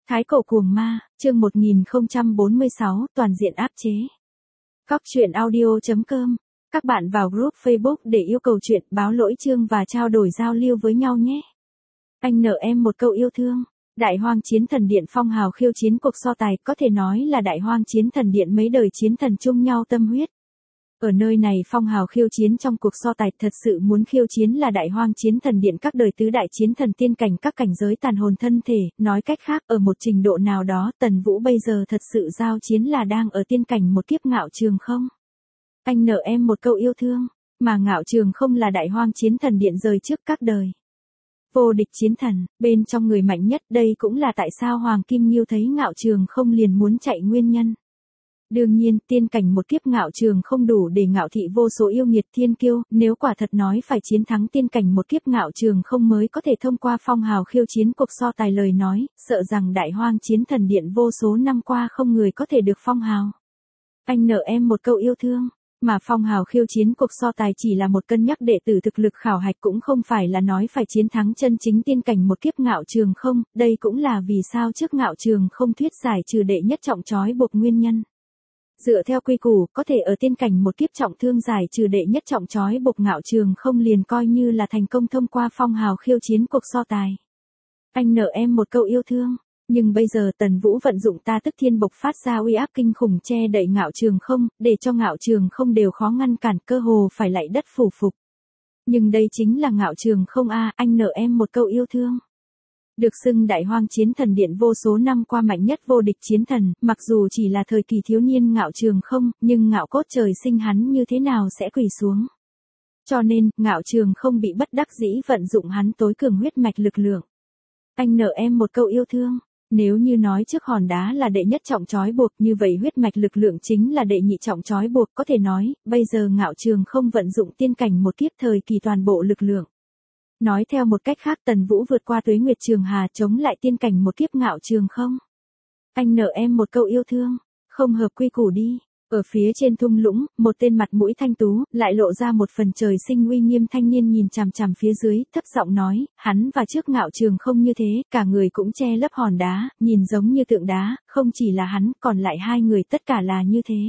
Thái cổ cuồng ma, chương 1046, toàn diện áp chế. Góc truyện audio.com. Các bạn vào group Facebook để yêu cầu chuyện, báo lỗi chương và trao đổi giao lưu với nhau nhé. Anh nợ em một câu yêu thương. Đại Hoang Chiến Thần Điện phong hào khiêu chiến cuộc so tài, có thể nói là Đại Hoang Chiến Thần Điện mấy đời chiến thần chung nhau tâm huyết. Ở nơi này phong hào khiêu chiến trong cuộc so tài, thật sự muốn khiêu chiến là Đại Hoang Chiến Thần Điện các đời tứ đại chiến thần tiên cảnh các cảnh giới tàn hồn thân thể, nói cách khác ở một trình độ nào đó Tần Vũ bây giờ thật sự giao chiến là đang ở tiên cảnh một kiếp Ngạo Trường Không. Anh nợ em một câu yêu thương, mà Ngạo Trường Không là Đại Hoang Chiến Thần Điện rời trước các đời. Vô địch chiến thần, bên trong người mạnh nhất, đây cũng là tại sao Hoàng Kim Nghiêu thấy Ngạo Trường Không liền muốn chạy nguyên nhân. Đương nhiên, tiên cảnh một kiếp Ngạo Trường Không đủ để ngạo thị vô số yêu nghiệt thiên kiêu, nếu quả thật nói phải chiến thắng tiên cảnh một kiếp Ngạo Trường Không mới có thể thông qua phong hào khiêu chiến cuộc so tài lời nói, sợ rằng Đại Hoang Chiến Thần Điện vô số năm qua không người có thể được phong hào. Anh nợ em một câu yêu thương, mà phong hào khiêu chiến cuộc so tài chỉ là một cân nhắc đệ tử thực lực khảo hạch, cũng không phải là nói phải chiến thắng chân chính tiên cảnh một kiếp Ngạo Trường Không, đây cũng là vì sao trước Ngạo Trường Không thuyết giải trừ đệ nhất trọng trói buộc nguyên nhân. Dựa theo quy củ, có thể ở tiên cảnh một kiếp trọng thương giải trừ đệ nhất trọng trói buộc Ngạo Trường Không liền coi như là thành công thông qua phong hào khiêu chiến cuộc so tài. Anh nợ em một câu yêu thương, nhưng bây giờ Tần Vũ vận dụng ta tức thiên bộc phát ra uy áp kinh khủng che đậy Ngạo Trường Không, để cho Ngạo Trường Không đều khó ngăn cản, cơ hồ phải lạy đất phủ phục. Nhưng đây chính là Ngạo Trường Không a, anh nợ em một câu yêu thương. Được xưng Đại Hoang Chiến Thần Điện vô số năm qua mạnh nhất vô địch chiến thần, mặc dù chỉ là thời kỳ thiếu niên Ngạo Trường Không, nhưng ngạo cốt trời sinh hắn như thế nào sẽ quỳ xuống. Cho nên, Ngạo Trường Không bị bất đắc dĩ vận dụng hắn tối cường huyết mạch lực lượng. Anh nợ em một câu yêu thương. Nếu như nói trước hòn đá là đệ nhất trọng trói buộc, như vậy huyết mạch lực lượng chính là đệ nhị trọng trói buộc, có thể nói, bây giờ Ngạo Trường Không vận dụng tiên cảnh một kiếp thời kỳ toàn bộ lực lượng. Nói theo một cách khác, Tần Vũ vượt qua tuế nguyệt trường hà chống lại tiên cảnh một kiếp Ngạo Trường Không. Anh nợ em một câu yêu thương, không hợp quy củ đi. Ở phía trên thung lũng, một tên mặt mũi thanh tú, lại lộ ra một phần trời sinh uy nghiêm thanh niên nhìn chằm chằm phía dưới, thấp giọng nói, hắn và trước Ngạo Trường Không như thế, cả người cũng che lấp hòn đá, nhìn giống như tượng đá, không chỉ là hắn, còn lại hai người tất cả là như thế.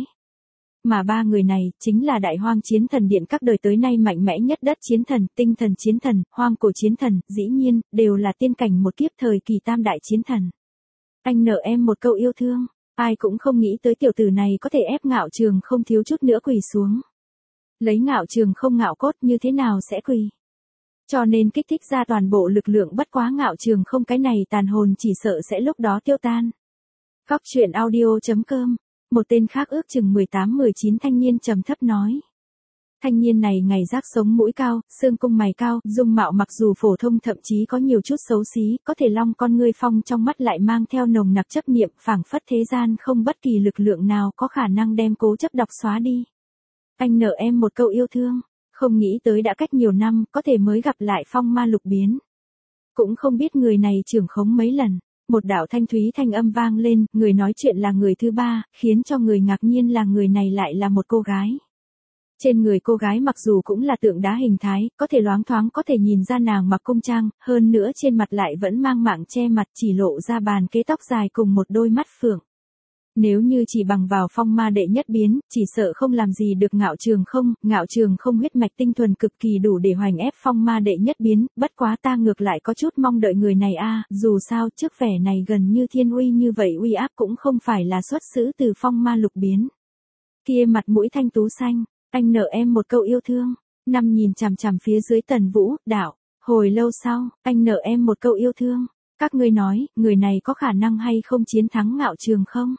Mà ba người này, chính là Đại Hoang Chiến Thần Điện các đời tới nay mạnh mẽ nhất đất chiến thần, tinh thần chiến thần, hoang cổ chiến thần, dĩ nhiên, đều là tiên cảnh một kiếp thời kỳ tam đại chiến thần. Anh nợ em một câu yêu thương, ai cũng không nghĩ tới tiểu tử này có thể ép Ngạo Trường Không thiếu chút nữa quỳ xuống. Lấy Ngạo Trường Không ngạo cốt như thế nào sẽ quỳ. Cho nên kích thích ra toàn bộ lực lượng, bất quá Ngạo Trường Không cái này tàn hồn chỉ sợ sẽ lúc đó tiêu tan. Góc truyện audio.com. Một tên khác ước chừng 18-19 thanh niên trầm thấp nói. Thanh niên này ngày rác sống mũi cao, xương cung mày cao, dung mạo mặc dù phổ thông thậm chí có nhiều chút xấu xí, có thể long con ngươi phong trong mắt lại mang theo nồng nặc chấp niệm, phảng phất thế gian không bất kỳ lực lượng nào có khả năng đem cố chấp độc xóa đi. Anh nợ em một câu yêu thương, không nghĩ tới đã cách nhiều năm, có thể mới gặp lại phong ma lục biến. Cũng không biết người này trưởng khống mấy lần. Một đạo thanh thúy thanh âm vang lên, người nói chuyện là người thứ ba, khiến cho người ngạc nhiên là người này lại là một cô gái. Trên người cô gái mặc dù cũng là tượng đá hình thái, có thể loáng thoáng có thể nhìn ra nàng mặc cung trang, hơn nữa trên mặt lại vẫn mang mạng che mặt, chỉ lộ ra bàn kế tóc dài cùng một đôi mắt phượng. Nếu như chỉ bằng vào phong ma đệ nhất biến, chỉ sợ không làm gì được Ngạo Trường Không huyết mạch tinh thuần cực kỳ đủ để hoành ép phong ma đệ nhất biến, bất quá ta ngược lại có chút mong đợi người này a, dù sao trước vẻ này gần như thiên uy như vậy uy áp cũng không phải là xuất xứ từ phong ma lục biến. Kia mặt mũi thanh tú xanh, anh nợ em một câu yêu thương, năm nhìn chằm chằm phía dưới Tần Vũ, đạo, hồi lâu sau, anh nợ em một câu yêu thương, các ngươi nói, người này có khả năng hay không chiến thắng Ngạo Trường Không?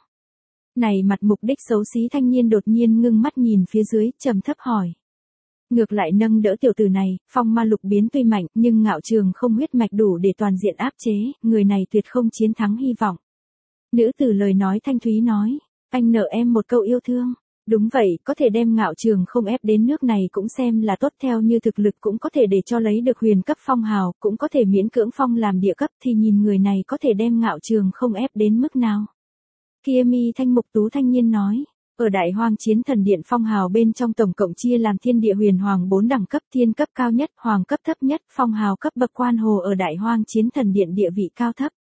Này mặt mục đích xấu xí thanh niên đột nhiên ngưng mắt nhìn phía dưới, trầm thấp hỏi. Ngược lại nâng đỡ tiểu tử này, phong ma lục biến tuy mạnh, nhưng Ngạo Trường Không huyết mạch đủ để toàn diện áp chế, người này tuyệt không chiến thắng hy vọng. Nữ tử lời nói thanh thúy nói, anh nợ em một câu yêu thương. Đúng vậy, có thể đem Ngạo Trường Không ép đến nước này cũng xem là tốt, theo như thực lực cũng có thể để cho lấy được huyền cấp phong hào, cũng có thể miễn cưỡng phong làm địa cấp, thì nhìn người này có thể đem Ngạo Trường Không ép đến mức nào. Kia mi thanh mục tú thanh niên nói, ở Đại Hoang Chiến Thần Điện phong hào bên trong tổng cộng chia làm thiên địa huyền hoàng 4 đẳng cấp, thiên cấp cao nhất, hoàng cấp thấp nhất, phong hào cấp bậc quan hồ ở Đại Hoang Chiến Thần Điện địa vị cao thấp.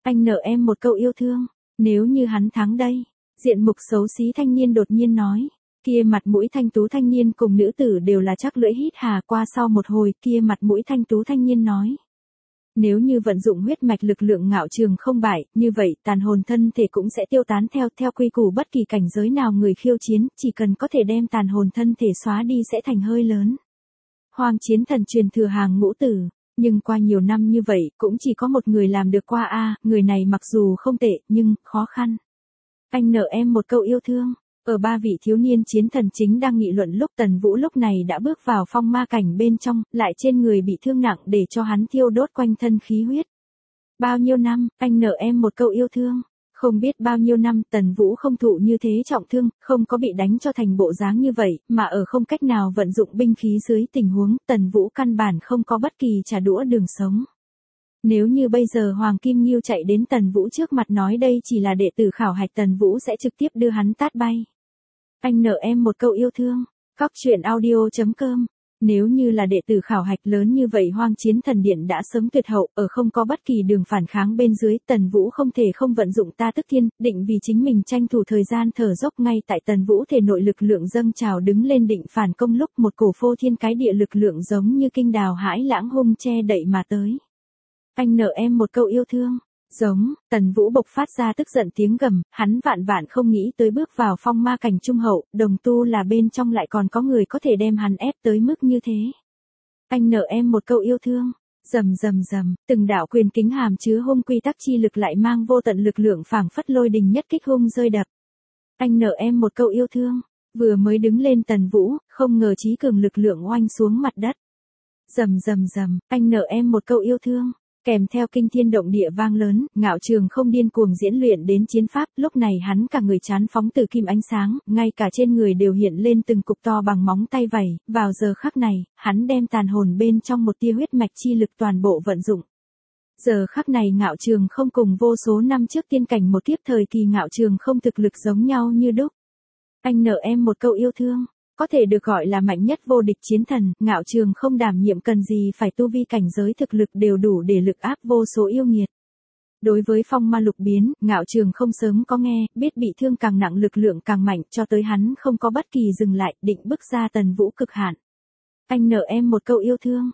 Anh nợ em một câu yêu thương, nếu như hắn thắng đây. Diện mục xấu xí thanh niên đột nhiên nói. Kia mặt mũi thanh tú thanh niên cùng nữ tử đều là chắc lưỡi hít hà qua sau một hồi, kia mặt mũi thanh tú thanh niên nói. Nếu như vận dụng huyết mạch lực lượng Ngạo Trường không bại, như vậy tàn hồn thân thể cũng sẽ tiêu tán theo quy củ bất kỳ cảnh giới nào người khiêu chiến, chỉ cần có thể đem tàn hồn thân thể xóa đi sẽ thành hơi lớn. Hoàng chiến thần truyền thừa hàng ngũ tử, nhưng qua nhiều năm như vậy cũng chỉ có một người làm được qua người này mặc dù không tệ nhưng khó khăn. Anh nợ em một câu yêu thương. Ở ba vị thiếu niên chiến thần chính đang nghị luận lúc Tần Vũ lúc này đã bước vào phong ma cảnh bên trong, lại trên người bị thương nặng để cho hắn thiêu đốt quanh thân khí huyết. Bao nhiêu năm, anh nợ em một câu yêu thương. Không biết bao nhiêu năm Tần Vũ không thụ như thế trọng thương, không có bị đánh cho thành bộ dáng như vậy, mà ở không cách nào vận dụng binh khí dưới tình huống Tần Vũ căn bản không có bất kỳ trả đũa đường sống. Nếu như bây giờ Hoàng Kim Nghiêu chạy đến Tần Vũ trước mặt nói đây chỉ là đệ tử khảo hạch, Tần Vũ sẽ trực tiếp đưa hắn tát bay. Anh nợ em một câu yêu thương. Cóc truyện audio.com. Nếu như là đệ tử khảo hạch lớn như vậy Hoang Chiến Thần Điện đã sớm tuyệt hậu, ở không có bất kỳ đường phản kháng bên dưới, Tần Vũ không thể không vận dụng Ta Tức Thiên, định vì chính mình tranh thủ thời gian thở dốc. Ngay tại Tần Vũ thể nội lực lượng dâng trào đứng lên định phản công lúc một cổ phô thiên cái địa lực lượng giống như kinh đào hãi lãng hung che đậy mà tới. Anh nợ em một câu yêu thương. Giống, Tần Vũ bộc phát ra tức giận tiếng gầm, hắn vạn vạn không nghĩ tới bước vào phong ma cảnh trung hậu, đồng tu là bên trong lại còn có người có thể đem hắn ép tới mức như thế. Anh nợ em một câu yêu thương. Rầm rầm rầm, từng đạo quyền kính hàm chứa hung quy tắc chi lực lại mang vô tận lực lượng phảng phất lôi đình nhất kích hung rơi đập. Anh nợ em một câu yêu thương. Vừa mới đứng lên Tần Vũ, không ngờ chí cường lực lượng oanh xuống mặt đất. Rầm rầm rầm, anh nợ em một câu yêu thương. Kèm theo kinh thiên động địa vang lớn, Ngạo Trường không điên cuồng diễn luyện đến chiến pháp, lúc này hắn cả người chán phóng từ kim ánh sáng, ngay cả trên người đều hiện lên từng cục to bằng móng tay vầy, vào giờ khắc này, hắn đem tàn hồn bên trong một tia huyết mạch chi lực toàn bộ vận dụng. Giờ khắc này Ngạo Trường không cùng vô số năm trước tiên cảnh một kiếp thời kỳ Ngạo Trường không thực lực giống nhau như đúc. Anh nợ em một câu yêu thương. Có thể được gọi là mạnh nhất vô địch chiến thần, Ngạo Trường không đảm nhiệm cần gì phải tu vi cảnh giới thực lực đều đủ để lực áp vô số yêu nghiệt. Đối với phong ma lục biến, Ngạo Trường không sớm có nghe, biết bị thương càng nặng lực lượng càng mạnh, cho tới hắn không có bất kỳ dừng lại, định bước ra Tần Vũ cực hạn. Anh nợ em một câu yêu thương.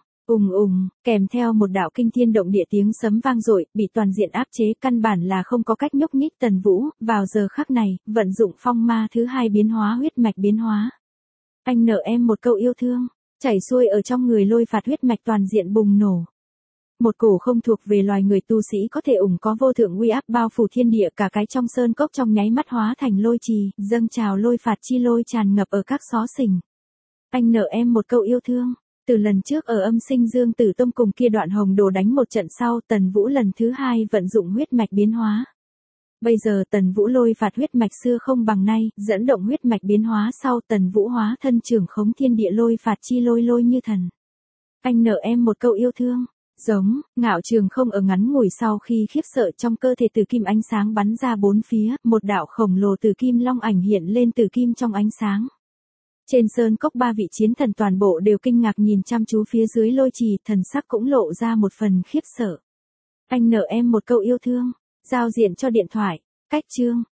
Kèm theo một đạo kinh thiên động địa tiếng sấm vang dội, bị toàn diện áp chế, căn bản là không có cách nhúc nhích. Tần Vũ, vào giờ khắc này, vận dụng phong ma thứ hai biến hóa huyết mạch biến hóa. Anh nợ em một câu yêu thương. Chảy xuôi ở trong người lôi phạt huyết mạch toàn diện bùng nổ. Một cổ không thuộc về loài người tu sĩ có thể có vô thượng uy áp bao phủ thiên địa, cả cái trong sơn cốc trong nháy mắt hóa thành lôi trì, dâng trào lôi phạt chi lôi tràn ngập ở các xó xỉnh. Anh nợ em một câu yêu thương. Từ lần trước ở Âm Sinh Dương Tử Tông cùng kia Đoạn Hồng Đồ đánh một trận sau, Tần Vũ lần thứ hai vận dụng huyết mạch biến hóa. Bây giờ Tần Vũ lôi phạt huyết mạch xưa không bằng nay, dẫn động huyết mạch biến hóa sau Tần Vũ hóa thân trưởng khống thiên địa lôi phạt chi lôi như thần. Anh nợ em một câu yêu thương. Giống, Ngạo Trường không ở ngắn ngủi sau khi khiếp sợ trong cơ thể từ kim ánh sáng bắn ra bốn phía, một đạo khổng lồ từ kim long ảnh hiện lên từ kim trong ánh sáng. Trên sơn cốc ba vị chiến thần toàn bộ đều kinh ngạc nhìn chăm chú phía dưới lôi trì, thần sắc cũng lộ ra một phần khiếp sợ. Anh nợ em một câu yêu thương. Giao diện cho điện thoại. Cách chương.